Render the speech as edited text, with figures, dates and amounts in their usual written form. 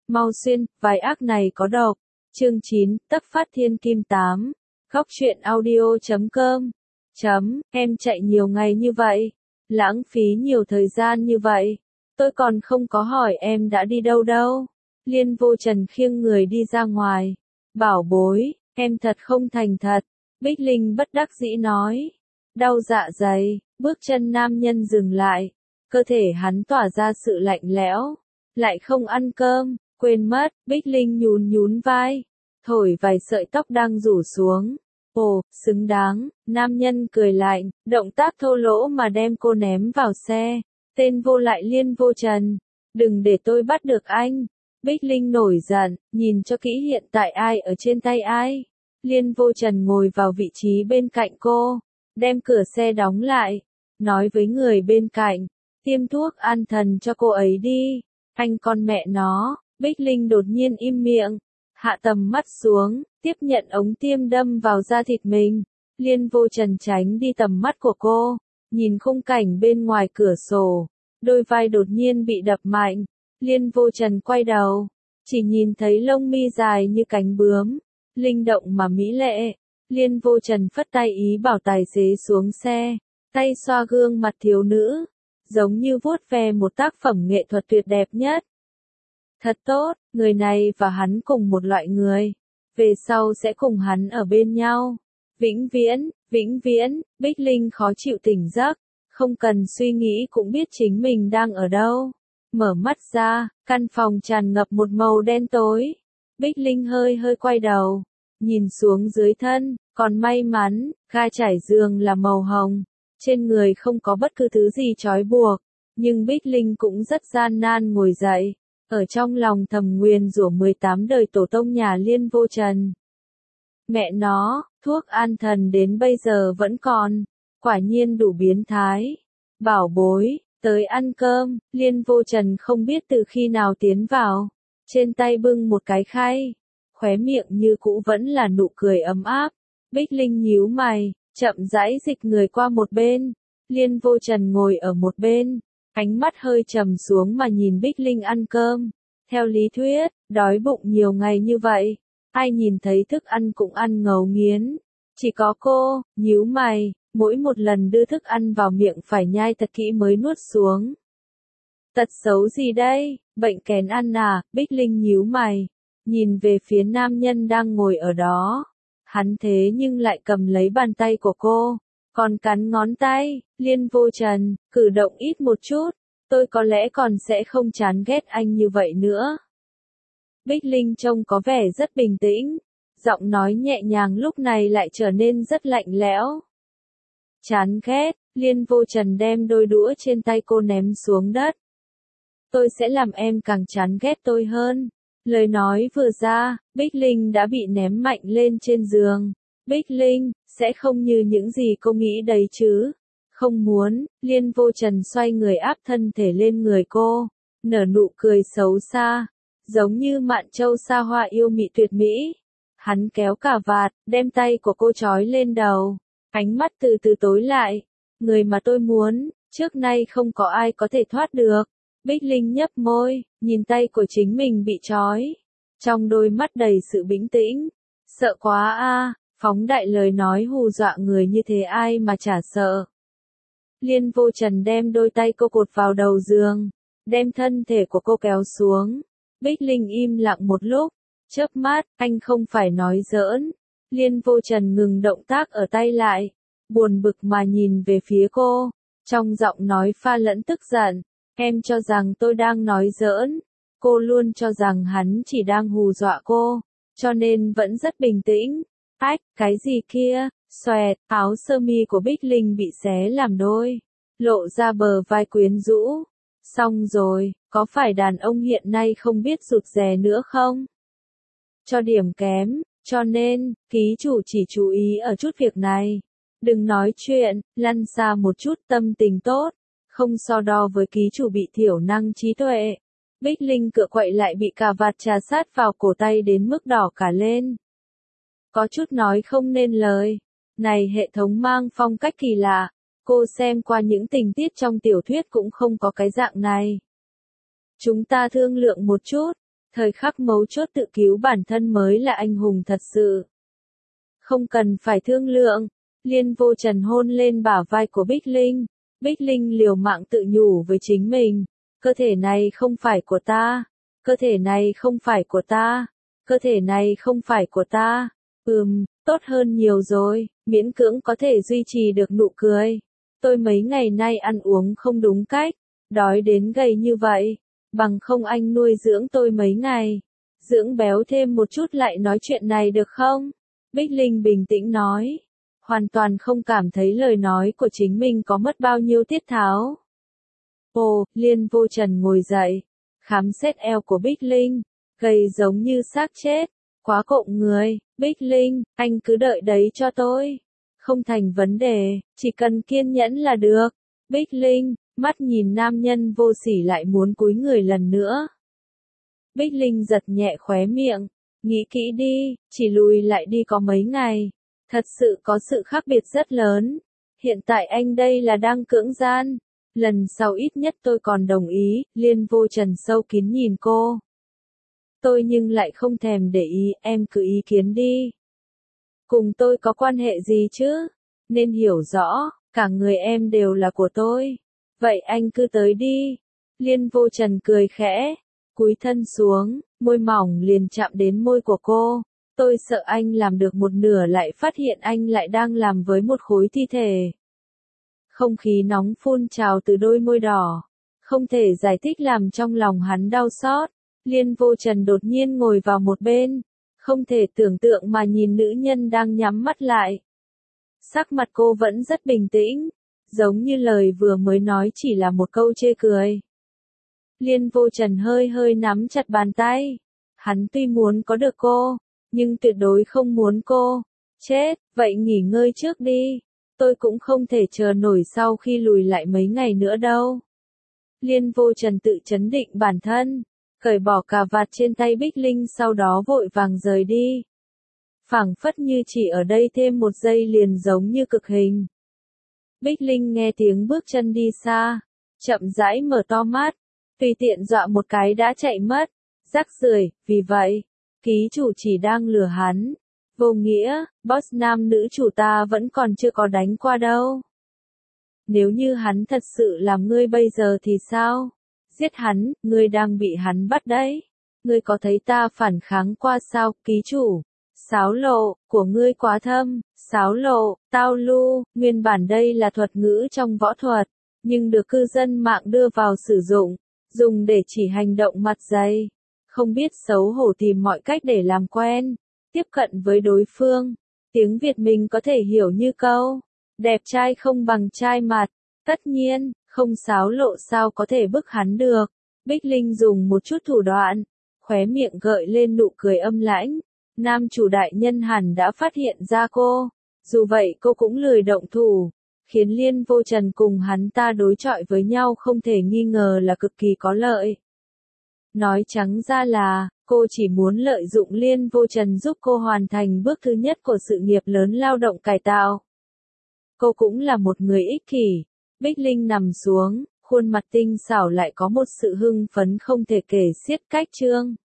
Mau xuyên, vài ác này có độc. Chương 9, Tấp phát thiên kim 8. Góc truyện audio.com. Em chạy nhiều ngày như vậy, lãng phí nhiều thời gian như vậy. Tôi còn không có hỏi em đã đi đâu đâu. Liên Vô Trần khiêng người đi ra ngoài. Bảo bối, em thật không thành thật. Bích Linh bất đắc dĩ nói. Đau dạ dày, bước chân nam nhân dừng lại. Cơ thể hắn tỏa ra sự lạnh lẽo. Lại không ăn cơm, quên mất, Bích Linh nhún vai. Thổi vài sợi tóc đang rủ xuống. Ồ, xứng đáng, nam nhân cười lạnh, động tác thô lỗ mà đem cô ném vào xe. Tên vô lại Liên Vô Trần. Đừng để tôi bắt được anh. Bích Linh nổi giận, nhìn cho kỹ hiện tại ai ở trên tay ai. Liên Vô Trần ngồi vào vị trí bên cạnh cô, đem cửa xe đóng lại, nói với người bên cạnh, tiêm thuốc an thần cho cô ấy đi. Anh con mẹ nó, Bích Linh đột nhiên im miệng, hạ tầm mắt xuống, tiếp nhận ống tiêm đâm vào da thịt mình. Liên Vô Trần tránh đi tầm mắt của cô, nhìn khung cảnh bên ngoài cửa sổ, đôi vai đột nhiên bị đập mạnh. Liên Vô Trần quay đầu, chỉ nhìn thấy lông mi dài như cánh bướm, linh động mà mỹ lệ. Liên Vô Trần phất tay ý bảo tài xế xuống xe, tay xoa gương mặt thiếu nữ, giống như vuốt ve một tác phẩm nghệ thuật tuyệt đẹp nhất. Thật tốt, người này và hắn cùng một loại người, về sau sẽ cùng hắn ở bên nhau. Vĩnh viễn, Bích Linh khó chịu tỉnh giấc, không cần suy nghĩ cũng biết chính mình đang ở đâu. Mở mắt ra, căn phòng tràn ngập một màu đen tối. Bích Linh hơi quay đầu, nhìn xuống dưới thân, còn may mắn, ga trải giường là màu hồng, trên người không có bất cứ thứ gì trói buộc, nhưng Bích Linh cũng rất gian nan ngồi dậy, ở trong lòng thầm nguyền rủa 18 đời tổ tông nhà Liên Vô Trần. Mẹ nó, thuốc an thần đến bây giờ vẫn còn, quả nhiên đủ biến thái. Bảo bối, tới ăn cơm. Liên Vô Trần không biết từ khi nào tiến vào, trên tay bưng một cái khay, khóe miệng như cũ vẫn là nụ cười ấm áp. Bích Linh nhíu mày, chậm rãi dịch người qua một bên. Liên Vô Trần ngồi ở một bên, ánh mắt hơi trầm xuống mà nhìn Bích Linh ăn cơm. Theo lý thuyết, đói bụng nhiều ngày như vậy, ai nhìn thấy thức ăn cũng ăn ngấu nghiến. Chỉ có cô, nhíu mày, mỗi một lần đưa thức ăn vào miệng phải nhai thật kỹ mới nuốt xuống. Tật xấu gì đây, bệnh kén ăn à? Bích Linh nhíu mày, nhìn về phía nam nhân đang ngồi ở đó. Hắn thế nhưng lại cầm lấy bàn tay của cô, còn cắn ngón tay. Liên Vô Trần, cử động ít một chút, tôi có lẽ còn sẽ không chán ghét anh như vậy nữa. Bích Linh trông có vẻ rất bình tĩnh, giọng nói nhẹ nhàng lúc này lại trở nên rất lạnh lẽo. Chán ghét, Liên Vô Trần đem đôi đũa trên tay cô ném xuống đất. Tôi sẽ làm em càng chán ghét tôi hơn. Lời nói vừa ra, Bích Linh đã bị ném mạnh lên trên giường. Bích Linh, sẽ không như những gì cô nghĩ đấy chứ. Không muốn, Liên Vô Trần xoay người áp thân thể lên người cô, nở nụ cười xấu xa, giống như mạn châu sa hoa yêu mị tuyệt mỹ. Hắn kéo cà vạt, đem tay của cô trói lên đầu, ánh mắt từ từ tối lại. Người mà tôi muốn, trước nay không có ai có thể thoát được. Bích Linh nhấp môi, nhìn tay của chính mình bị trói, trong đôi mắt đầy sự bình tĩnh. Sợ quá a, phóng đại lời nói hù dọa người như thế ai mà chả sợ. Liên Vô Trần đem đôi tay cô cột vào đầu giường, đem thân thể của cô kéo xuống. Bích Linh im lặng một lúc, chớp mắt, anh không phải nói giỡn. Liên Vô Trần ngừng động tác ở tay lại, buồn bực mà nhìn về phía cô, trong giọng nói pha lẫn tức giận. Em cho rằng tôi đang nói giỡn. Cô luôn cho rằng hắn chỉ đang hù dọa cô, cho nên vẫn rất bình tĩnh. Ách, cái gì kia? Xoẹt, áo sơ mi của Bích Linh bị xé làm đôi, lộ ra bờ vai quyến rũ. Xong rồi, có phải đàn ông hiện nay không biết rụt rè nữa không? Cho điểm kém, cho nên, ký chủ chỉ chú ý ở chút việc này. Đừng nói chuyện, lăn xa một chút, tâm tình tốt, không so đo với ký chủ bị thiểu năng trí tuệ. Bích Linh cựa quậy lại bị cà vạt trà sát vào cổ tay đến mức đỏ cả lên. Có chút nói không nên lời. Này hệ thống mang phong cách kỳ lạ. Cô xem qua những tình tiết trong tiểu thuyết cũng không có cái dạng này. Chúng ta thương lượng một chút. Thời khắc mấu chốt tự cứu bản thân mới là anh hùng thật sự. Không cần phải thương lượng. Liên Vô Trần hôn lên bả vai của Bích Linh. Bích Linh liều mạng tự nhủ với chính mình. Cơ thể này không phải của ta. Cơ thể này không phải của ta. Cơ thể này không phải của ta. Tốt hơn nhiều rồi, miễn cưỡng có thể duy trì được nụ cười. Tôi mấy ngày nay ăn uống không đúng cách, đói đến gầy như vậy. Bằng không anh nuôi dưỡng tôi mấy ngày. Dưỡng béo thêm một chút lại nói chuyện này được không? Bích Linh bình tĩnh nói. Hoàn toàn không cảm thấy lời nói của chính mình có mất bao nhiêu tiết tháo. Ồ, Liên Vô Trần ngồi dậy. Khám xét eo của Bích Linh. Gầy giống như xác chết. Quá cộm người. Bích Linh, anh cứ đợi đấy cho tôi. Không thành vấn đề, chỉ cần kiên nhẫn là được. Bích Linh, mắt nhìn nam nhân vô sỉ lại muốn cúi người lần nữa. Bích Linh giật nhẹ khóe miệng. Nghĩ kỹ đi, chỉ lùi lại đi có mấy ngày. Thật sự có sự khác biệt rất lớn. Hiện tại anh đây là đang cưỡng gian. Lần sau ít nhất tôi còn đồng ý. Liên Vô Trần sâu kín nhìn cô. Tôi nhưng lại không thèm để ý, em cứ ý kiến đi. Cùng tôi có quan hệ gì chứ? Nên hiểu rõ, cả người em đều là của tôi. Vậy anh cứ tới đi. Liên Vô Trần cười khẽ, cúi thân xuống, môi mỏng liền chạm đến môi của cô. Tôi sợ anh làm được một nửa lại phát hiện anh lại đang làm với một khối thi thể. Không khí nóng phun trào từ đôi môi đỏ. Không thể giải thích làm trong lòng hắn đau xót. Liên Vô Trần đột nhiên ngồi vào một bên. Không thể tưởng tượng mà nhìn nữ nhân đang nhắm mắt lại. Sắc mặt cô vẫn rất bình tĩnh. Giống như lời vừa mới nói chỉ là một câu chê cười. Liên Vô Trần hơi hơi nắm chặt bàn tay. Hắn tuy muốn có được cô, nhưng tuyệt đối không muốn cô chết, vậy nghỉ ngơi trước đi. Tôi cũng không thể chờ nổi sau khi lùi lại mấy ngày nữa đâu. Liên Vô Trần tự trấn định bản thân, cởi bỏ cà vạt trên tay Bích Linh sau đó vội vàng rời đi. Phảng phất như chỉ ở đây thêm một giây liền giống như cực hình. Bích Linh nghe tiếng bước chân đi xa, chậm rãi mở to mắt, tùy tiện dọa một cái đã chạy mất. Rác rưởi, vì vậy, ký chủ chỉ đang lừa hắn. Vô nghĩa, boss nam nữ chủ ta vẫn còn chưa có đánh qua đâu. Nếu như hắn thật sự làm ngươi bây giờ thì sao? Giết hắn, ngươi đang bị hắn bắt đấy. Ngươi có thấy ta phản kháng qua sao, ký chủ? Sáo lộ, của ngươi quá thâm. Sáo lộ, tao lu, nguyên bản đây là thuật ngữ trong võ thuật, nhưng được cư dân mạng đưa vào sử dụng, dùng để chỉ hành động mặt dày. Không biết xấu hổ tìm mọi cách để làm quen, tiếp cận với đối phương. Tiếng Việt mình có thể hiểu như câu, đẹp trai không bằng trai mặt. Tất nhiên, không sáo lộ sao có thể bức hắn được. Bích Linh dùng một chút thủ đoạn, khóe miệng gợi lên nụ cười âm lãnh. Nam chủ đại nhân hẳn đã phát hiện ra cô. Dù vậy cô cũng lười động thủ, khiến Liên Vô Trần cùng hắn ta đối chọi với nhau không thể nghi ngờ là cực kỳ có lợi. Nói trắng ra là, cô chỉ muốn lợi dụng Liên Vô Trần giúp cô hoàn thành bước thứ nhất của sự nghiệp lớn lao động cải tạo. Cô cũng là một người ích kỷ. Bích Linh nằm xuống, khuôn mặt tinh xảo lại có một sự hưng phấn không thể kể xiết cách trương.